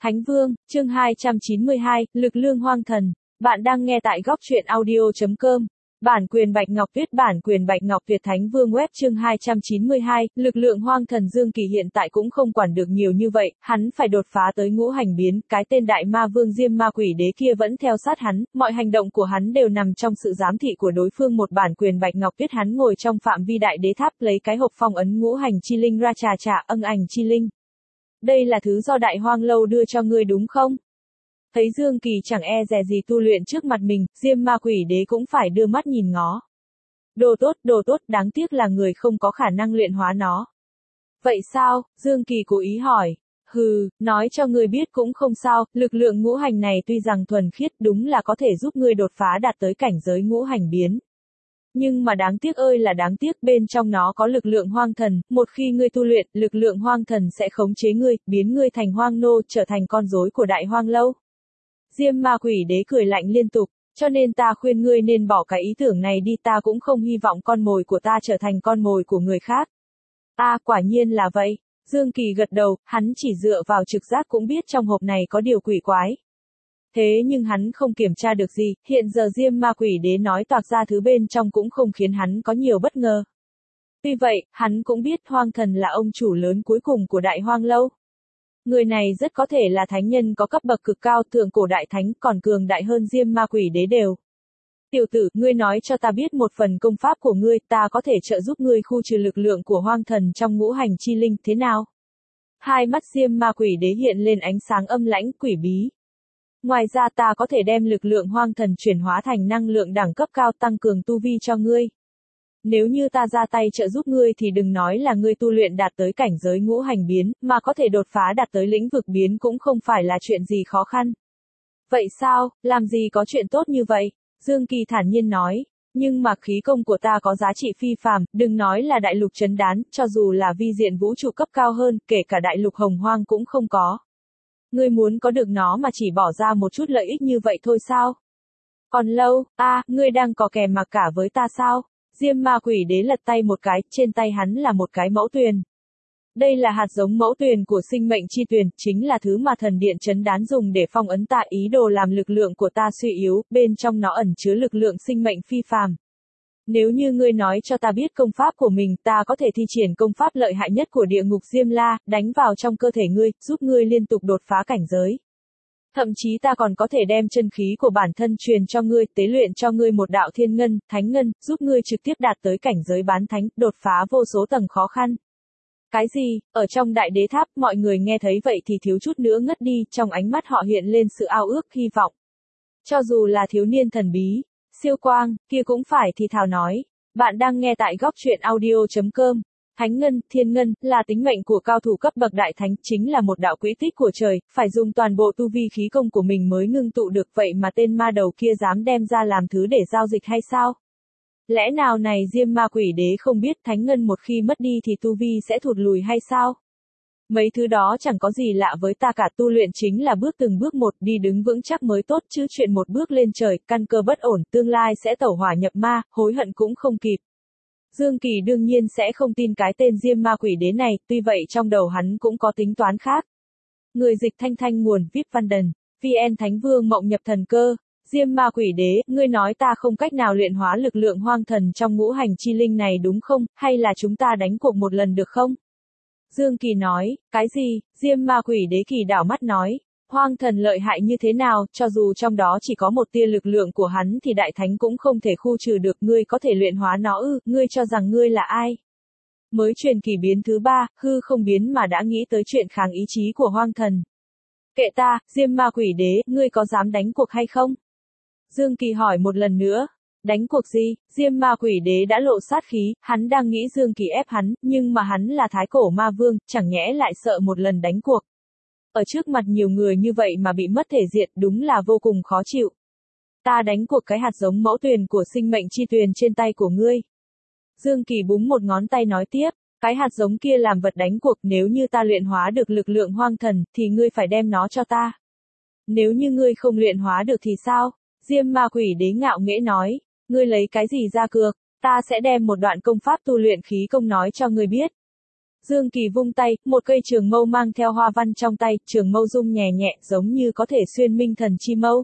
Thánh Vương, chương 292, Lực Lương Hoang Thần. Bạn đang nghe tại góc truyện audio.com. Bản quyền Bạch Ngọc Tuyết, bản quyền Bạch Ngọc Tuyệt. Thánh Vương web chương 292, Lực lượng Hoang Thần. Dương Kỳ hiện tại cũng không quản được nhiều như vậy, hắn phải đột phá tới ngũ hành biến, cái tên đại ma vương Diêm Ma Quỷ Đế kia vẫn theo sát hắn, mọi hành động của hắn đều nằm trong sự giám thị của đối phương. Một bản quyền Bạch Ngọc Tuyết, hắn ngồi trong phạm vi đại đế tháp, lấy cái hộp phong ấn ngũ hành chi linh ra trà ân ảnh chi linh. Đây là thứ do Đại Hoang Lâu đưa cho ngươi đúng không? Thấy Dương Kỳ chẳng e dè gì tu luyện trước mặt mình, Diêm Ma Quỷ Đế cũng phải đưa mắt nhìn ngó. Đồ tốt, đáng tiếc là người không có khả năng luyện hóa nó. Vậy sao? Dương Kỳ cố ý hỏi. Nói cho ngươi biết cũng không sao, lực lượng ngũ hành này tuy rằng thuần khiết, đúng là có thể giúp ngươi đột phá đạt tới cảnh giới ngũ hành biến. Nhưng mà đáng tiếc ơi là đáng tiếc, bên trong nó có lực lượng hoang thần, một khi ngươi tu luyện, lực lượng hoang thần sẽ khống chế ngươi, biến ngươi thành hoang nô, trở thành con rối của Đại Hoang Lâu. Diêm Ma Quỷ Đế cười lạnh liên tục, cho nên ta khuyên ngươi nên bỏ cái ý tưởng này đi, ta cũng không hy vọng con mồi của ta trở thành con mồi của người khác. Quả nhiên là vậy. Dương Kỳ gật đầu, hắn chỉ dựa vào trực giác cũng biết trong hộp này có điều quỷ quái. Thế nhưng hắn không kiểm tra được gì, hiện giờ Diêm Ma Quỷ Đế nói toạc ra thứ bên trong cũng không khiến hắn có nhiều bất ngờ. Tuy vậy, hắn cũng biết Hoang Thần là ông chủ lớn cuối cùng của Đại Hoang Lâu. Người này rất có thể là thánh nhân có cấp bậc cực cao, thượng cổ đại thánh, còn cường đại hơn Diêm Ma Quỷ Đế đều. Tiểu tử, ngươi nói cho ta biết một phần công pháp của ngươi, ta có thể trợ giúp ngươi khu trừ lực lượng của Hoang Thần trong ngũ hành chi linh, thế nào? Hai mắt Diêm Ma Quỷ Đế hiện lên ánh sáng âm lãnh quỷ bí. Ngoài ra ta có thể đem lực lượng hoang thần chuyển hóa thành năng lượng đẳng cấp cao, tăng cường tu vi cho ngươi. Nếu như ta ra tay trợ giúp ngươi thì đừng nói là ngươi tu luyện đạt tới cảnh giới ngũ hành biến, mà có thể đột phá đạt tới lĩnh vực biến cũng không phải là chuyện gì khó khăn. Vậy sao, làm gì có chuyện tốt như vậy? Dương Kỳ thản nhiên nói. Nhưng mà khí công của ta có giá trị phi phàm, đừng nói là đại lục trấn đán, cho dù là vi diện vũ trụ cấp cao hơn, kể cả đại lục hồng hoang cũng không có. Ngươi muốn có được nó mà chỉ bỏ ra một chút lợi ích như vậy thôi sao? Còn lâu, ngươi đang có kè mặc cả với ta sao? Diêm Ma Quỷ Đế lật tay một cái, trên tay hắn là một cái mẫu tuyền. Đây là hạt giống mẫu tuyền của sinh mệnh chi tuyền, chính là thứ mà thần điện trấn đán dùng để phong ấn ta, ý đồ làm lực lượng của ta suy yếu, bên trong nó ẩn chứa lực lượng sinh mệnh phi phàm. Nếu như ngươi nói cho ta biết công pháp của mình, ta có thể thi triển công pháp lợi hại nhất của địa ngục Diêm La, đánh vào trong cơ thể ngươi, giúp ngươi liên tục đột phá cảnh giới. Thậm chí ta còn có thể đem chân khí của bản thân truyền cho ngươi, tế luyện cho ngươi một đạo thiên ngân, thánh ngân, giúp ngươi trực tiếp đạt tới cảnh giới bán thánh, đột phá vô số tầng khó khăn. Cái gì? Ở trong đại đế tháp, mọi người nghe thấy vậy thì thiếu chút nữa ngất đi, trong ánh mắt họ hiện lên sự ao ước, hy vọng. Cho dù là thiếu niên thần bí, siêu quang, kia cũng phải thì thào nói. Bạn đang nghe tại góc truyện audio.com. Thánh ngân, thiên ngân, là tính mệnh của cao thủ cấp bậc đại thánh, chính là một đạo quỹ tích của trời, phải dùng toàn bộ tu vi khí công của mình mới ngưng tụ được, vậy mà tên ma đầu kia dám đem ra làm thứ để giao dịch hay sao? Lẽ nào này Diêm Ma Quỷ Đế không biết thánh ngân một khi mất đi thì tu vi sẽ thụt lùi hay sao? Mấy thứ đó chẳng có gì lạ với ta cả, tu luyện chính là bước từng bước một, đi đứng vững chắc mới tốt chứ chuyện một bước lên trời, căn cơ bất ổn, tương lai sẽ tẩu hỏa nhập ma, hối hận cũng không kịp. Dương Kỳ đương nhiên sẽ không tin cái tên Diêm Ma Quỷ Đế này, tuy vậy trong đầu hắn cũng có tính toán khác. Người dịch thanh nguồn VIP Văn Đần, VN Thánh Vương mộng nhập thần cơ. Diêm Ma Quỷ Đế, ngươi nói ta không cách nào luyện hóa lực lượng hoang thần trong ngũ hành chi linh này đúng không, hay là chúng ta đánh cuộc một lần được không? Dương Kỳ nói, cái gì? Diêm Ma Quỷ Đế kỳ đảo mắt nói, hoang thần lợi hại như thế nào, cho dù trong đó chỉ có một tia lực lượng của hắn thì đại thánh cũng không thể khu trừ được, ngươi có thể luyện hóa nó ư? Ngươi cho rằng ngươi là ai? Mới truyền kỳ biến thứ 3, hư không biến mà đã nghĩ tới chuyện kháng ý chí của hoang thần. Kệ ta, Diêm Ma Quỷ Đế, ngươi có dám đánh cuộc hay không? Dương Kỳ hỏi một lần nữa. Đánh cuộc gì? Diêm Ma Quỷ Đế đã lộ sát khí, hắn đang nghĩ Dương Kỳ ép hắn, nhưng mà hắn là thái cổ ma vương, chẳng nhẽ lại sợ một lần đánh cuộc. Ở trước mặt nhiều người như vậy mà bị mất thể diện, đúng là vô cùng khó chịu. Ta đánh cuộc cái hạt giống mẫu tuyền của sinh mệnh chi tuyền trên tay của ngươi. Dương Kỳ búng một ngón tay nói tiếp, cái hạt giống kia làm vật đánh cuộc, nếu như ta luyện hóa được lực lượng hoang thần, thì ngươi phải đem nó cho ta. Nếu như ngươi không luyện hóa được thì sao? Diêm Ma Quỷ Đế ngạo nghễ nói, ngươi lấy cái gì ra cược, ta sẽ đem một đoạn công pháp tu luyện khí công nói cho ngươi biết. Dương Kỳ vung tay, một cây trường mâu mang theo hoa văn trong tay, trường mâu rung nhẹ nhẹ, giống như có thể xuyên minh thần chi mâu.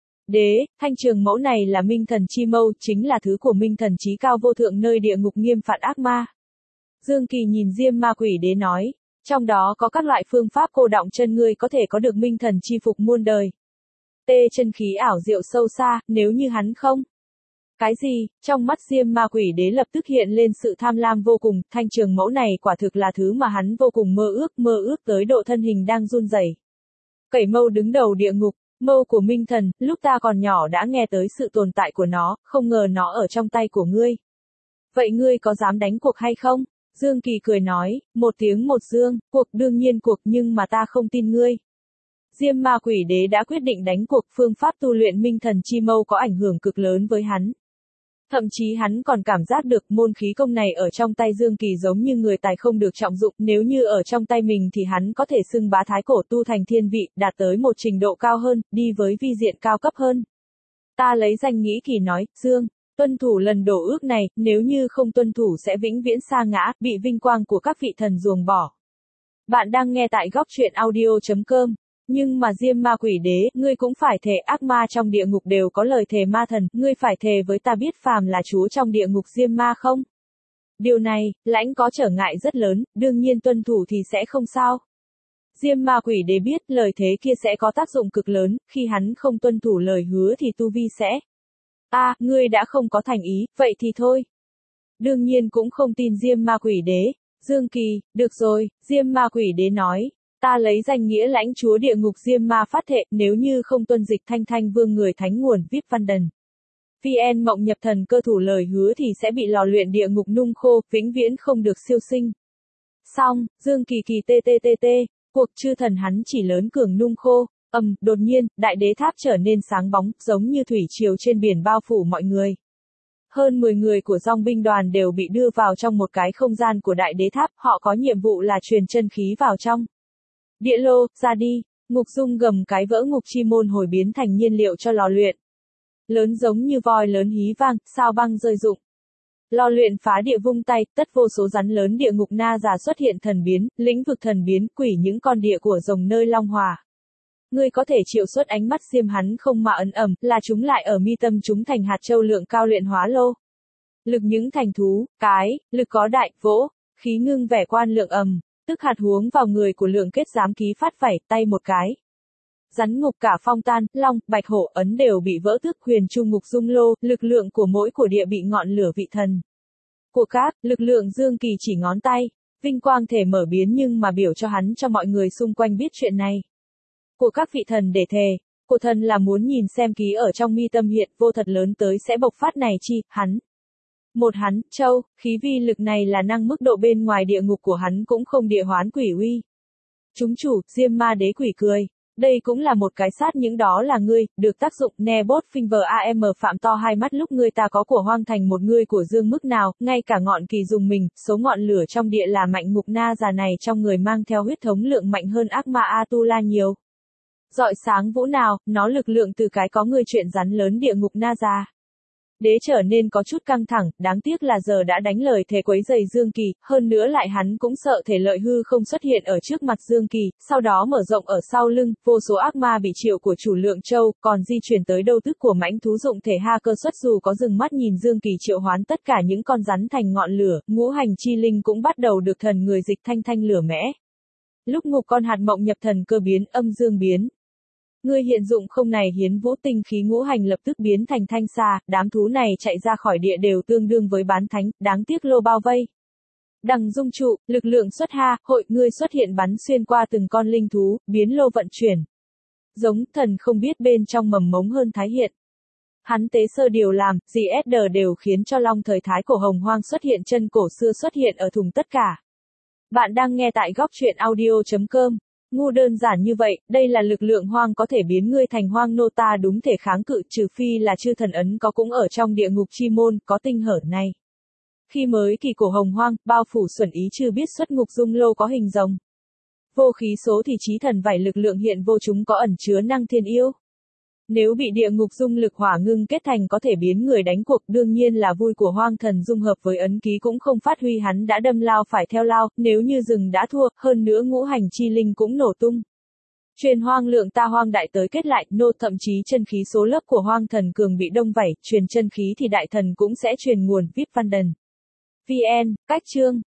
Đế, thanh trường mẫu này là minh thần chi mâu, chính là thứ của minh thần chí cao vô thượng nơi địa ngục nghiêm phạt ác ma. Dương Kỳ nhìn Diêm Ma Quỷ Đế nói, trong đó có các loại phương pháp cô đọng chân ngươi có thể có được minh thần chi phục muôn đời. Tê chân khí ảo diệu sâu xa, nếu như hắn không. Cái gì? Trong mắt Diêm Ma Quỷ Đế lập tức hiện lên sự tham lam vô cùng, thanh trường mẫu này quả thực là thứ mà hắn vô cùng mơ ước tới độ thân hình đang run rẩy. Cẩy mâu đứng đầu địa ngục, mâu của minh thần, lúc ta còn nhỏ đã nghe tới sự tồn tại của nó, không ngờ nó ở trong tay của ngươi. Vậy ngươi có dám đánh cuộc hay không? Dương Kỳ cười nói, một tiếng một dương, cuộc đương nhiên cuộc nhưng mà ta không tin ngươi. Diêm Ma Quỷ Đế đã quyết định đánh cuộc, phương pháp tu luyện minh thần chi mâu có ảnh hưởng cực lớn với hắn. Thậm chí hắn còn cảm giác được môn khí công này ở trong tay Dương Kỳ giống như người tài không được trọng dụng, nếu như ở trong tay mình thì hắn có thể xưng bá thái cổ tu thành thiên vị, đạt tới một trình độ cao hơn, đi với vi diện cao cấp hơn. Ta lấy danh nghĩ kỳ nói, Dương, tuân thủ lần đổ ước này, nếu như không tuân thủ sẽ vĩnh viễn sa ngã, bị vinh quang của các vị thần ruồng bỏ. Bạn đang nghe tại góc truyện audio.com. Nhưng mà Diêm Ma Quỷ Đế, ngươi cũng phải thề, ác ma trong địa ngục đều có lời thề ma thần, ngươi phải thề với ta biết phàm là chúa trong địa ngục Diêm Ma không? Điều này, lãnh có trở ngại rất lớn, đương nhiên tuân thủ thì sẽ không sao. Diêm Ma Quỷ Đế biết lời thế kia sẽ có tác dụng cực lớn, khi hắn không tuân thủ lời hứa thì tu vi sẽ. Ngươi đã không có thành ý, vậy thì thôi. Đương nhiên cũng không tin Diêm Ma Quỷ Đế. Dương Kỳ, được rồi, Diêm Ma Quỷ Đế nói. Ta lấy danh nghĩa lãnh chúa địa ngục Diêm Ma phát thệ, nếu như không tuân dịch thanh thanh vương người thánh nguồn VIP Văn Đần. VN Mộng Nhập Thần cơ thủ lời hứa thì sẽ bị lò luyện địa ngục nung khô, vĩnh viễn không được siêu sinh. Xong, Dương Kỳ kỳ ttt, cuộc chư thần hắn chỉ lớn cường nung khô, đột nhiên, đại đế tháp trở nên sáng bóng, giống như thủy triều trên biển bao phủ mọi người. Hơn 10 người của dòng binh đoàn đều bị đưa vào trong một cái không gian của đại đế tháp, họ có nhiệm vụ là truyền chân khí vào trong. Địa lô, ra đi, ngục dung gầm cái vỡ ngục chi môn hồi biến thành nhiên liệu cho lò luyện. Lớn giống như voi lớn hí vang, sao băng rơi rụng. Lò luyện phá địa vung tay, tất vô số rắn lớn địa ngục na già xuất hiện thần biến, lĩnh vực thần biến, quỷ những con địa của rồng nơi long hòa. Ngươi có thể triệu xuất ánh mắt Diêm hắn không mà ấn ẩm, là chúng lại ở mi tâm chúng thành hạt châu lượng cao luyện hóa lô. Lực những thành thú, cái, lực có đại, vỗ, khí ngưng vẻ quan lượng tức hạt huống vào người của lượng kết giám ký phát phẩy, tay một cái. Rắn ngục cả phong tan, long, bạch hổ, ấn đều bị vỡ thức huyền trung ngục dung lô, lực lượng của mỗi của địa bị ngọn lửa vị thần. Của các, lực lượng Dương Kỳ chỉ ngón tay, vinh quang thể mở biến nhưng mà biểu cho hắn cho mọi người xung quanh biết chuyện này. Của các vị thần để thề, của thần là muốn nhìn xem ký ở trong mi tâm hiện vô thật lớn tới sẽ bộc phát này chi, hắn. Một hắn, châu, khí vi lực này là năng mức độ bên ngoài địa ngục của hắn cũng không địa hoán quỷ uy. Chúng chủ, Diêm Ma Đế quỷ cười. Đây cũng là một cái sát những đó là ngươi, được tác dụng, Nebot Finger AM phạm to hai mắt lúc ngươi ta có của hoang thành một ngươi của dương mức nào, ngay cả ngọn kỳ dùng mình, số ngọn lửa trong địa là mạnh ngục na già này trong người mang theo huyết thống lượng mạnh hơn ác ma Atula nhiều. Rọi sáng vũ nào, nó lực lượng từ cái có người chuyện rắn lớn địa ngục na già. Đế trở nên có chút căng thẳng, đáng tiếc là giờ đã đánh lời thề quấy giày Dương Kỳ, hơn nữa lại hắn cũng sợ thể lợi hư không xuất hiện ở trước mặt Dương Kỳ, sau đó mở rộng ở sau lưng, vô số ác ma bị triệu của chủ lượng châu, còn di chuyển tới đâu tức của mãnh thú dụng thể ha cơ xuất dù có dừng mắt nhìn Dương Kỳ triệu hoán tất cả những con rắn thành ngọn lửa, ngũ hành chi linh cũng bắt đầu được thần người dịch thanh thanh lửa mẽ. Lúc ngục con hạt mộng nhập thần cơ biến, âm dương biến. Ngươi hiện dụng không này hiến vũ tinh khí ngũ hành lập tức biến thành thanh xà, đám thú này chạy ra khỏi địa đều tương đương với bán thánh, đáng tiếc lô bao vây. Đằng dung trụ, lực lượng xuất ha, hội ngươi xuất hiện bắn xuyên qua từng con linh thú, biến lô vận chuyển. Giống thần không biết bên trong mầm mống hơn thái hiện. Hắn tế sơ điều làm, GSD đều khiến cho long thời thái cổ hồng hoang xuất hiện chân cổ xưa xuất hiện ở thùng tất cả. Bạn đang nghe tại góc truyện audio.com. Ngu đơn giản như vậy, đây là lực lượng hoang có thể biến ngươi thành hoang nô ta đúng thể kháng cự trừ phi là chư thần ấn có cũng ở trong địa ngục chi môn, có tinh hở này. Khi mới kỳ cổ hồng hoang, bao phủ xuẩn ý chưa biết xuất ngục dung lô có hình rồng. Vô khí số thì trí thần vảy lực lượng hiện vô chúng có ẩn chứa năng thiên yêu. Nếu bị địa ngục dung lực hỏa ngưng kết thành có thể biến người đánh cuộc, đương nhiên là vui của hoang thần dung hợp với ấn ký cũng không phát huy, hắn đã đâm lao phải theo lao, nếu như rừng đã thua, hơn nữa ngũ hành chi linh cũng nổ tung. Truyền hoang lượng ta hoang đại tới kết lại, nô thậm chí chân khí số lớp của hoang thần cường bị đông vảy, truyền chân khí thì đại thần cũng sẽ truyền nguồn, VIP Văn Đần. VN, cách chương.